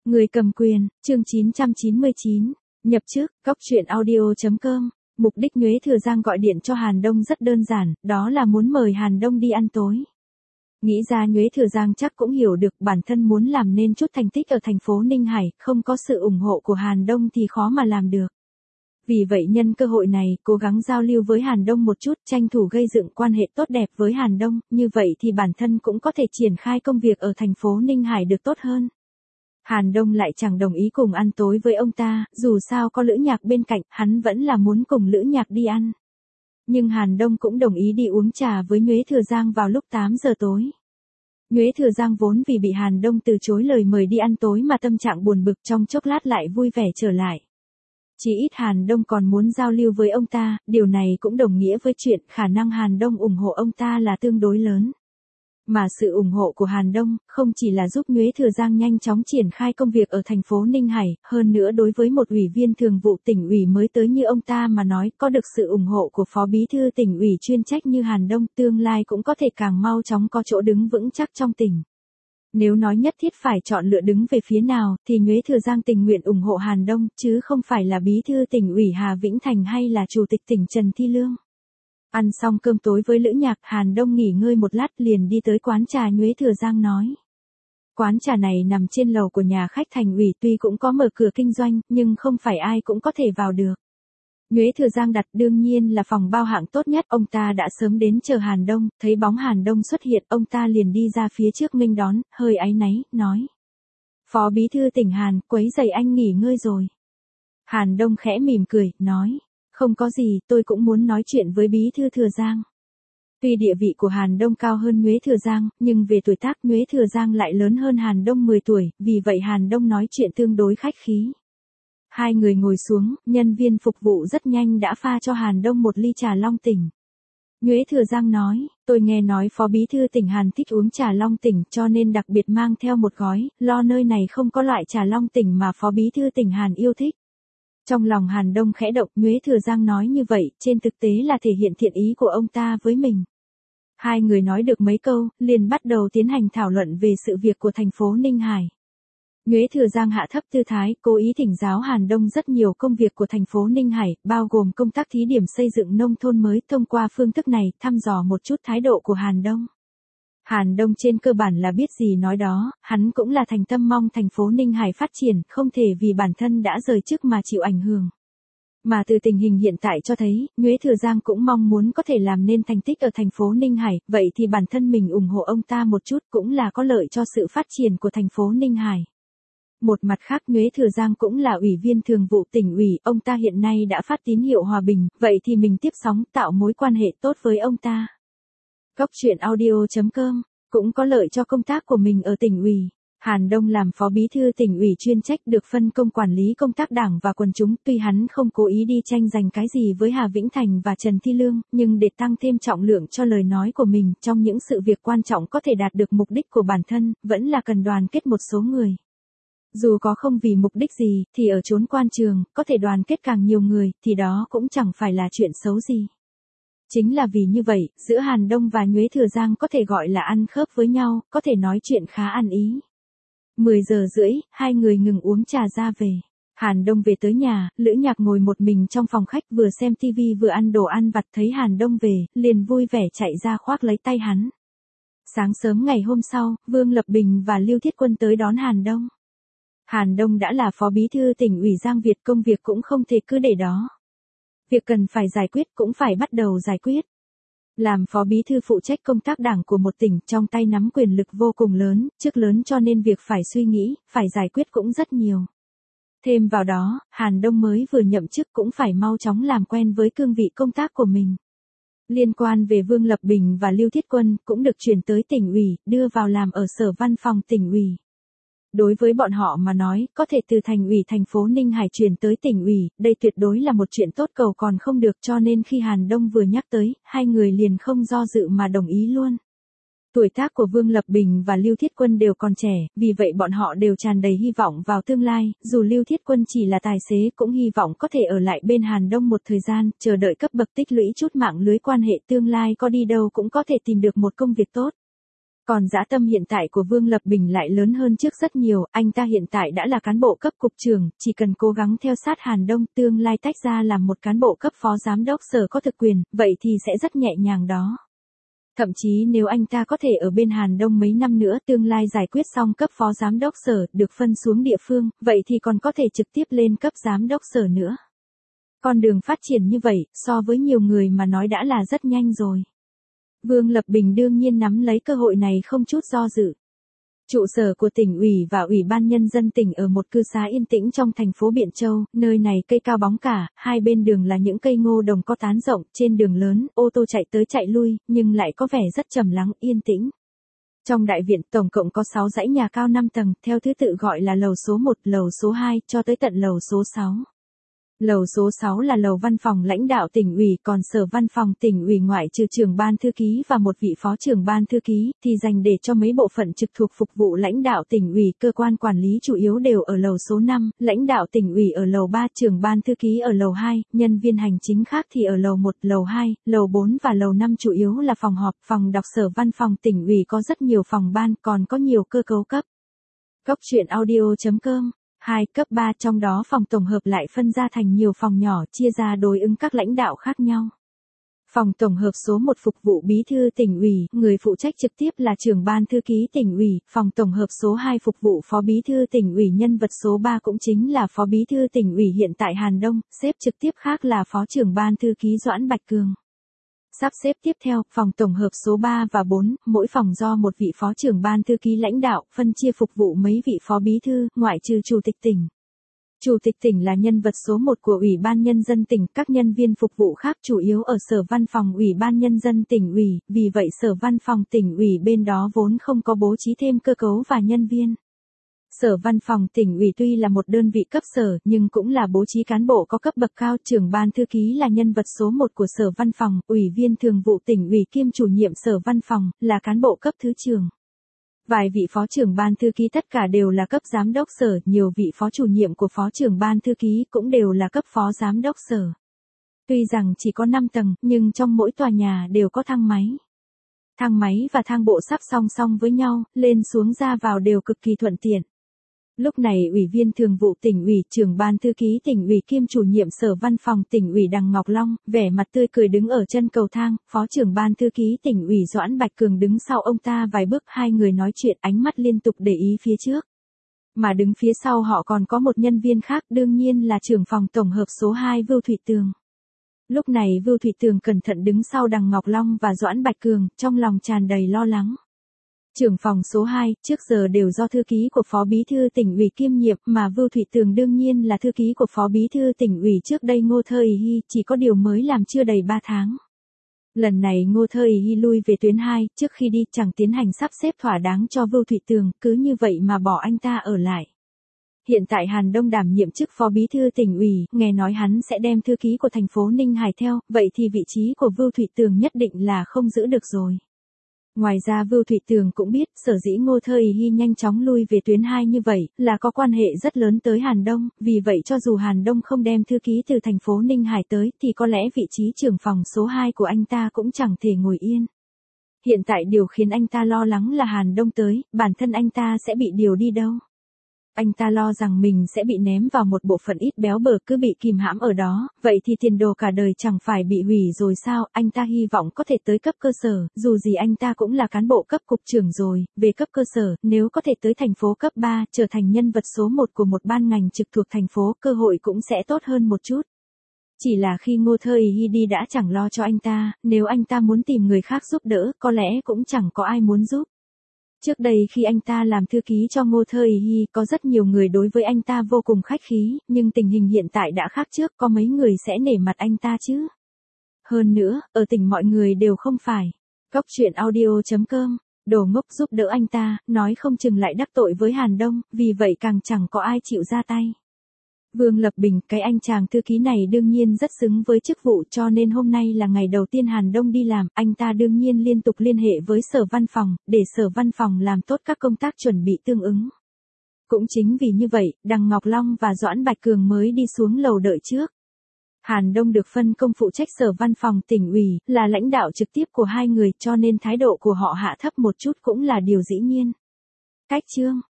Người cầm quyền, chương 999, nhập trước, góc truyện audio.com. Mục đích Nhuế Thừa Giang gọi điện cho Hàn Đông rất đơn giản, đó là muốn mời Hàn Đông đi ăn tối. Nghĩ ra Nhuế Thừa Giang chắc cũng hiểu được bản thân muốn làm nên chút thành tích ở thành phố Ninh Hải, không có sự ủng hộ của Hàn Đông thì khó mà làm được. Vì vậy nhân cơ hội này, cố gắng giao lưu với Hàn Đông một chút, tranh thủ gây dựng quan hệ tốt đẹp với Hàn Đông, như vậy thì bản thân cũng có thể triển khai công việc ở thành phố Ninh Hải được tốt hơn. Hàn Đông lại chẳng đồng ý cùng ăn tối với ông ta, dù sao có Lữ Nhạc bên cạnh, hắn vẫn là muốn cùng Lữ Nhạc đi ăn. Nhưng Hàn Đông cũng đồng ý đi uống trà với Nhuế Thừa Giang vào lúc 8 giờ tối. Nhuế Thừa Giang vốn vì bị Hàn Đông từ chối lời mời đi ăn tối mà tâm trạng buồn bực, trong chốc lát lại vui vẻ trở lại. Chỉ ít Hàn Đông còn muốn giao lưu với ông ta, điều này cũng đồng nghĩa với chuyện khả năng Hàn Đông ủng hộ ông ta là tương đối lớn. Mà sự ủng hộ của Hàn Đông không chỉ là giúp Nhuế Thừa Giang nhanh chóng triển khai công việc ở thành phố Ninh Hải, hơn nữa đối với một ủy viên thường vụ tỉnh ủy mới tới như ông ta mà nói, có được sự ủng hộ của phó bí thư tỉnh ủy chuyên trách như Hàn Đông, tương lai cũng có thể càng mau chóng có chỗ đứng vững chắc trong tỉnh. Nếu nói nhất thiết phải chọn lựa đứng về phía nào, thì Nhuế Thừa Giang tình nguyện ủng hộ Hàn Đông, chứ không phải là bí thư tỉnh ủy Hà Vĩnh Thành hay là chủ tịch tỉnh Trần Thi Lương. Ăn xong cơm tối với Lữ Nhạc, Hàn Đông nghỉ ngơi một lát liền đi tới quán trà Nhuế Thừa Giang nói. Quán trà này nằm trên lầu của nhà khách thành ủy, tuy cũng có mở cửa kinh doanh, nhưng không phải ai cũng có thể vào được. Nhuế Thừa Giang đặt đương nhiên là phòng bao hạng tốt nhất, ông ta đã sớm đến chờ Hàn Đông, thấy bóng Hàn Đông xuất hiện, ông ta liền đi ra phía trước nghênh đón, hơi áy náy, nói. Phó bí thư tỉnh Hàn, quấy rầy anh nghỉ ngơi rồi. Hàn Đông khẽ mỉm cười, nói. Không có gì, tôi cũng muốn nói chuyện với bí thư Thừa Giang. Tuy địa vị của Hàn Đông cao hơn Nhuế Thừa Giang, nhưng về tuổi tác Nhuế Thừa Giang lại lớn hơn Hàn Đông 10 tuổi, vì vậy Hàn Đông nói chuyện tương đối khách khí. Hai người ngồi xuống, nhân viên phục vụ rất nhanh đã pha cho Hàn Đông một ly trà Long Tỉnh. Nhuế Thừa Giang nói, tôi nghe nói phó bí thư tỉnh Hàn thích uống trà Long Tỉnh cho nên đặc biệt mang theo một gói, lo nơi này không có loại trà Long Tỉnh mà phó bí thư tỉnh Hàn yêu thích. Trong lòng Hàn Đông khẽ động, Nhuế Thừa Giang nói như vậy, trên thực tế là thể hiện thiện ý của ông ta với mình. Hai người nói được mấy câu, liền bắt đầu tiến hành thảo luận về sự việc của thành phố Ninh Hải. Nhuế Thừa Giang hạ thấp tư thái, cố ý thỉnh giáo Hàn Đông rất nhiều công việc của thành phố Ninh Hải, bao gồm công tác thí điểm xây dựng nông thôn mới, thông qua phương thức này, thăm dò một chút thái độ của Hàn Đông. Hàn Đông trên cơ bản là biết gì nói đó, hắn cũng là thành tâm mong thành phố Ninh Hải phát triển, không thể vì bản thân đã rời chức mà chịu ảnh hưởng. Mà từ tình hình hiện tại cho thấy, Nhuế Thừa Giang cũng mong muốn có thể làm nên thành tích ở thành phố Ninh Hải, vậy thì bản thân mình ủng hộ ông ta một chút cũng là có lợi cho sự phát triển của thành phố Ninh Hải. Một mặt khác Nhuế Thừa Giang cũng là ủy viên thường vụ tỉnh ủy, ông ta hiện nay đã phát tín hiệu hòa bình, vậy thì mình tiếp sóng tạo mối quan hệ tốt với ông ta. Góc truyện audio.com, cũng có lợi cho công tác của mình ở tỉnh ủy. Hàn Đông làm phó bí thư tỉnh ủy chuyên trách được phân công quản lý công tác đảng và quần chúng, tuy hắn không cố ý đi tranh giành cái gì với Hà Vĩnh Thành và Trần Thi Lương, nhưng để tăng thêm trọng lượng cho lời nói của mình, trong những sự việc quan trọng có thể đạt được mục đích của bản thân, vẫn là cần đoàn kết một số người. Dù có không vì mục đích gì, thì ở chốn quan trường, có thể đoàn kết càng nhiều người, thì đó cũng chẳng phải là chuyện xấu gì. Chính là vì như vậy, giữa Hàn Đông và Nhuế Thừa Giang có thể gọi là ăn khớp với nhau, có thể nói chuyện khá ăn ý. 10 giờ rưỡi, hai người ngừng uống trà ra về. Hàn Đông về tới nhà, Lữ Nhạc ngồi một mình trong phòng khách vừa xem tivi vừa ăn đồ ăn vặt, thấy Hàn Đông về, liền vui vẻ chạy ra khoác lấy tay hắn. Sáng sớm ngày hôm sau, Vương Lập Bình và Lưu Thiết Quân tới đón Hàn Đông. Hàn Đông đã là phó bí thư tỉnh ủy Giang Việt, công việc cũng không thể cứ để đó. Việc cần phải giải quyết cũng phải bắt đầu giải quyết. Làm phó bí thư phụ trách công tác đảng của một tỉnh, trong tay nắm quyền lực vô cùng lớn, chức lớn cho nên việc phải suy nghĩ, phải giải quyết cũng rất nhiều. Thêm vào đó, Hàn Đông mới vừa nhậm chức cũng phải mau chóng làm quen với cương vị công tác của mình. Liên quan về Vương Lập Bình và Lưu Thiết Quân cũng được chuyển tới tỉnh ủy, đưa vào làm ở sở văn phòng tỉnh ủy. Đối với bọn họ mà nói, có thể từ thành ủy thành phố Ninh Hải chuyển tới tỉnh ủy, đây tuyệt đối là một chuyện tốt cầu còn không được, cho nên khi Hàn Đông vừa nhắc tới, hai người liền không do dự mà đồng ý luôn. Tuổi tác của Vương Lập Bình và Lưu Thiết Quân đều còn trẻ, vì vậy bọn họ đều tràn đầy hy vọng vào tương lai, dù Lưu Thiết Quân chỉ là tài xế cũng hy vọng có thể ở lại bên Hàn Đông một thời gian, chờ đợi cấp bậc tích lũy chút mạng lưới quan hệ tương lai có đi đâu cũng có thể tìm được một công việc tốt. Còn dã tâm hiện tại của Vương Lập Bình lại lớn hơn trước rất nhiều, anh ta hiện tại đã là cán bộ cấp cục trưởng, chỉ cần cố gắng theo sát Hàn Đông tương lai tách ra làm một cán bộ cấp phó giám đốc sở có thực quyền, vậy thì sẽ rất nhẹ nhàng đó. Thậm chí nếu anh ta có thể ở bên Hàn Đông mấy năm nữa tương lai giải quyết xong cấp phó giám đốc sở được phân xuống địa phương, vậy thì còn có thể trực tiếp lên cấp giám đốc sở nữa. Con đường phát triển như vậy, so với nhiều người mà nói đã là rất nhanh rồi. Vương Lập Bình đương nhiên nắm lấy cơ hội này không chút do dự. Trụ sở của tỉnh ủy và Ủy ban Nhân dân tỉnh ở một cư xá yên tĩnh trong thành phố Biện Châu, nơi này cây cao bóng cả, hai bên đường là những cây ngô đồng có tán rộng, trên đường lớn, ô tô chạy tới chạy lui, nhưng lại có vẻ rất trầm lắng, yên tĩnh. Trong đại viện tổng cộng có 6 dãy nhà cao 5 tầng, theo thứ tự gọi là lầu số 1, lầu số 2, cho tới tận lầu số 6. Lầu số 6 là lầu văn phòng lãnh đạo tỉnh ủy, còn sở văn phòng tỉnh ủy ngoại trừ trưởng ban thư ký và một vị phó trưởng ban thư ký, thì dành để cho mấy bộ phận trực thuộc phục vụ lãnh đạo tỉnh ủy, cơ quan quản lý chủ yếu đều ở lầu số 5, lãnh đạo tỉnh ủy ở lầu 3, trưởng ban thư ký ở lầu 2, nhân viên hành chính khác thì ở lầu 1, lầu 2, lầu 4 và lầu 5 chủ yếu là phòng họp, phòng đọc sở văn phòng tỉnh ủy có rất nhiều phòng ban, còn có nhiều cơ cấu cấp. Cốc truyện audio.com 2 cấp 3 trong đó phòng tổng hợp lại phân ra thành nhiều phòng nhỏ chia ra đối ứng các lãnh đạo khác nhau. Phòng tổng hợp số 1 phục vụ bí thư tỉnh ủy, người phụ trách trực tiếp là trưởng ban thư ký tỉnh ủy, phòng tổng hợp số 2 phục vụ phó bí thư tỉnh ủy, nhân vật số 3 cũng chính là phó bí thư tỉnh ủy hiện tại Hàn Đông, xếp trực tiếp khác là phó trưởng ban thư ký Doãn Bạch Cường. Sắp xếp tiếp theo, phòng tổng hợp số 3 và 4, mỗi phòng do một vị phó trưởng ban thư ký lãnh đạo, phân chia phục vụ mấy vị phó bí thư, ngoại trừ chủ tịch tỉnh. Chủ tịch tỉnh là nhân vật số 1 của Ủy ban Nhân dân tỉnh, các nhân viên phục vụ khác chủ yếu ở sở văn phòng Ủy ban Nhân dân tỉnh ủy, vì vậy sở văn phòng tỉnh ủy bên đó vốn không có bố trí thêm cơ cấu và nhân viên. Sở văn phòng tỉnh ủy tuy là một đơn vị cấp sở nhưng cũng là bố trí cán bộ có cấp bậc cao, trưởng ban thư ký là nhân vật số 1 của sở văn phòng, ủy viên thường vụ tỉnh ủy kiêm chủ nhiệm sở văn phòng, là cán bộ cấp thứ trưởng. Vài vị phó trưởng ban thư ký tất cả đều là cấp giám đốc sở, nhiều vị phó chủ nhiệm của phó trưởng ban thư ký cũng đều là cấp phó giám đốc sở. Tuy rằng chỉ có 5 tầng, nhưng trong mỗi tòa nhà đều có thang máy. Thang máy và thang bộ sắp song song với nhau, lên xuống ra vào đều cực kỳ thuận tiện. Lúc này Ủy viên thường vụ tỉnh ủy, trưởng ban thư ký tỉnh ủy kiêm chủ nhiệm sở văn phòng tỉnh ủy Đằng Ngọc Long, vẻ mặt tươi cười đứng ở chân cầu thang, phó trưởng ban thư ký tỉnh ủy Doãn Bạch Cường đứng sau ông ta vài bước, hai người nói chuyện ánh mắt liên tục để ý phía trước. Mà đứng phía sau họ còn có một nhân viên khác, đương nhiên là trưởng phòng tổng hợp số 2 Vưu Thụy Tường. Lúc này Vưu Thụy Tường cẩn thận đứng sau Đằng Ngọc Long và Doãn Bạch Cường, trong lòng tràn đầy lo lắng. Trưởng phòng số 2, trước giờ đều do thư ký của phó bí thư tỉnh ủy kiêm nhiệm, mà Vưu Thụy Tường đương nhiên là thư ký của phó bí thư tỉnh ủy trước đây Ngô Thơ Ý Hy, chỉ có điều mới làm chưa đầy 3 tháng. Lần này Ngô Thơ Ý Hy lui về tuyến 2, trước khi đi chẳng tiến hành sắp xếp thỏa đáng cho Vưu Thụy Tường, cứ như vậy mà bỏ anh ta ở lại. Hiện tại Hàn Đông đảm nhiệm chức phó bí thư tỉnh ủy, nghe nói hắn sẽ đem thư ký của thành phố Ninh Hải theo, vậy thì vị trí của Vưu Thụy Tường nhất định là không giữ được rồi. Ngoài ra Vưu Thụy Tường cũng biết, sở dĩ Ngô Thơ Ý Hy nhanh chóng lui về tuyến 2 như vậy, là có quan hệ rất lớn tới Hàn Đông, vì vậy cho dù Hàn Đông không đem thư ký từ thành phố Ninh Hải tới, thì có lẽ vị trí trưởng phòng số 2 của anh ta cũng chẳng thể ngồi yên. Hiện tại điều khiến anh ta lo lắng là Hàn Đông tới, bản thân anh ta sẽ bị điều đi đâu. Anh ta lo rằng mình sẽ bị ném vào một bộ phận ít béo bở, cứ bị kìm hãm ở đó, vậy thì tiền đồ cả đời chẳng phải bị hủy rồi sao. Anh ta hy vọng có thể tới cấp cơ sở, dù gì anh ta cũng là cán bộ cấp cục trưởng rồi, về cấp cơ sở, nếu có thể tới thành phố cấp 3, trở thành nhân vật số 1 của một ban ngành trực thuộc thành phố, cơ hội cũng sẽ tốt hơn một chút. Chỉ là khi Ngô Thơ Ý Hy đi đã chẳng lo cho anh ta, nếu anh ta muốn tìm người khác giúp đỡ, có lẽ cũng chẳng có ai muốn giúp. Trước đây khi anh ta làm thư ký cho Ngô Thơ Ý Hy, có rất nhiều người đối với anh ta vô cùng khách khí, nhưng tình hình hiện tại đã khác trước, có mấy người sẽ nể mặt anh ta chứ. Hơn nữa, ở tỉnh mọi người đều không phải. Cốc truyện audio.com, đồ ngốc giúp đỡ anh ta, nói không chừng lại đắc tội với Hàn Đông, vì vậy càng chẳng có ai chịu ra tay. Vương Lập Bình, cái anh chàng thư ký này đương nhiên rất xứng với chức vụ, cho nên hôm nay là ngày đầu tiên Hàn Đông đi làm, anh ta đương nhiên liên tục liên hệ với sở văn phòng, để sở văn phòng làm tốt các công tác chuẩn bị tương ứng. Cũng chính vì như vậy, Đằng Ngọc Long và Doãn Bạch Cường mới đi xuống lầu đợi trước. Hàn Đông được phân công phụ trách sở văn phòng tỉnh ủy, là lãnh đạo trực tiếp của hai người cho nên thái độ của họ hạ thấp một chút cũng là điều dĩ nhiên. Cách chương